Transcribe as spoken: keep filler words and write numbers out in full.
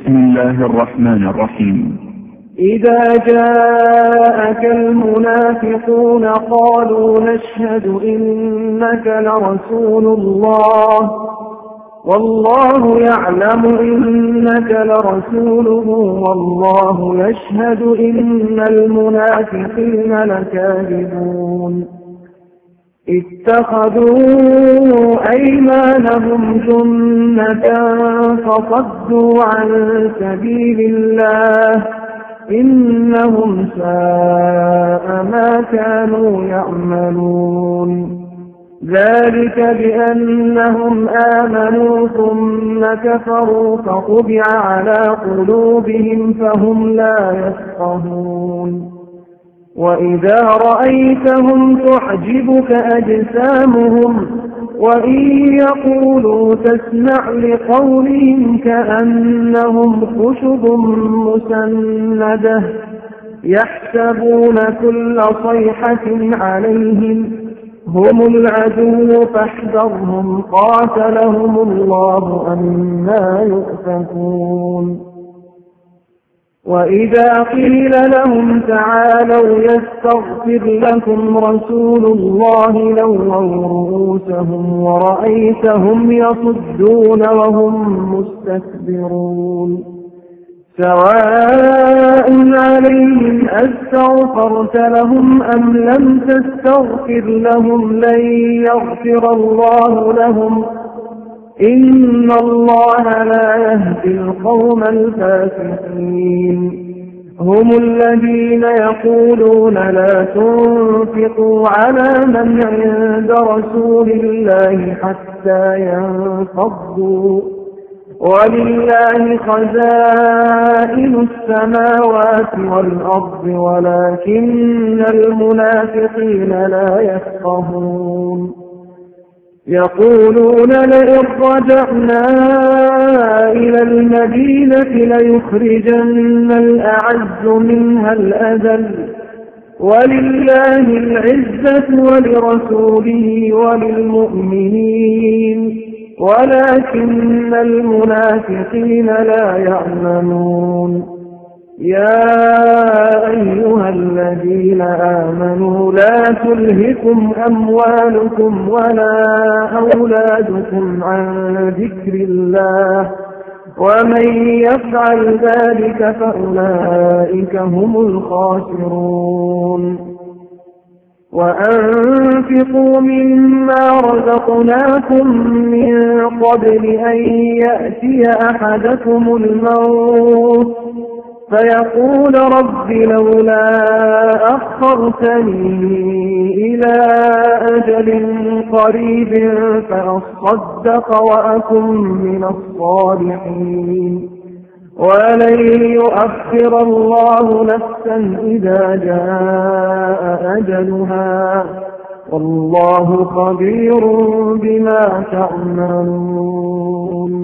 بسم الله الرحمن الرحيم. إذا جاءك المنافقون قالوا نشهد إنك لرسول الله والله يعلم إنك لرسوله والله يشهد إن المنافقين لكاذبون اتخذوا أيمانهم جنة فصدوا عن سبيل الله إنهم ساء ما كانوا يعملون ذلك بأنهم آمنوا ثم كفروا فطبع على قلوبهم فهم لا يفقهون وإذا رأيتهم تعجبك أجسامهم وإن يقولوا تسمع لقولهم كأنهم خشب مسندة يحسبون كل صيحة عليهم هم العدو فاحذرهم قاتلهم الله أنى يؤفكون وإذا قيل لهم تعالوا يستغفر لكم رسول الله لووا رؤوسهم ورأيتهم يصدون وهم مستكبرون سواء عليهم أستغفرت لهم أم لم تستغفر لهم لن يغفر الله لهم إن الله لا يهدي القوم الفاسقين هم الذين يقولون لا تنفقوا على من عند رسول الله حتى ينفضوا ولله خزائن السماوات والأرض ولكن المنافقين لا يفقهون يقولون لئن رجعنا إلى المدينة ليخرجن الأعز منها الأذل ولله العزة ولرسوله وللمؤمنين ولكن المنافقين لا يعلمون يا أيها الذين آمنوا لا تلهكم أموالكم ولا أولادكم عن ذكر الله ومن يفعل ذلك فأولئك هم الخاسرون وأنفقوا مما رزقناكم من قبل أن يأتي أحدكم الموت فيقول رب لولا أخرتني إلى أجل قريب فأصدق وأكن من الصالحين ولن يؤخر الله نفسا إذا جاء أجلها والله خبير بما تعملون.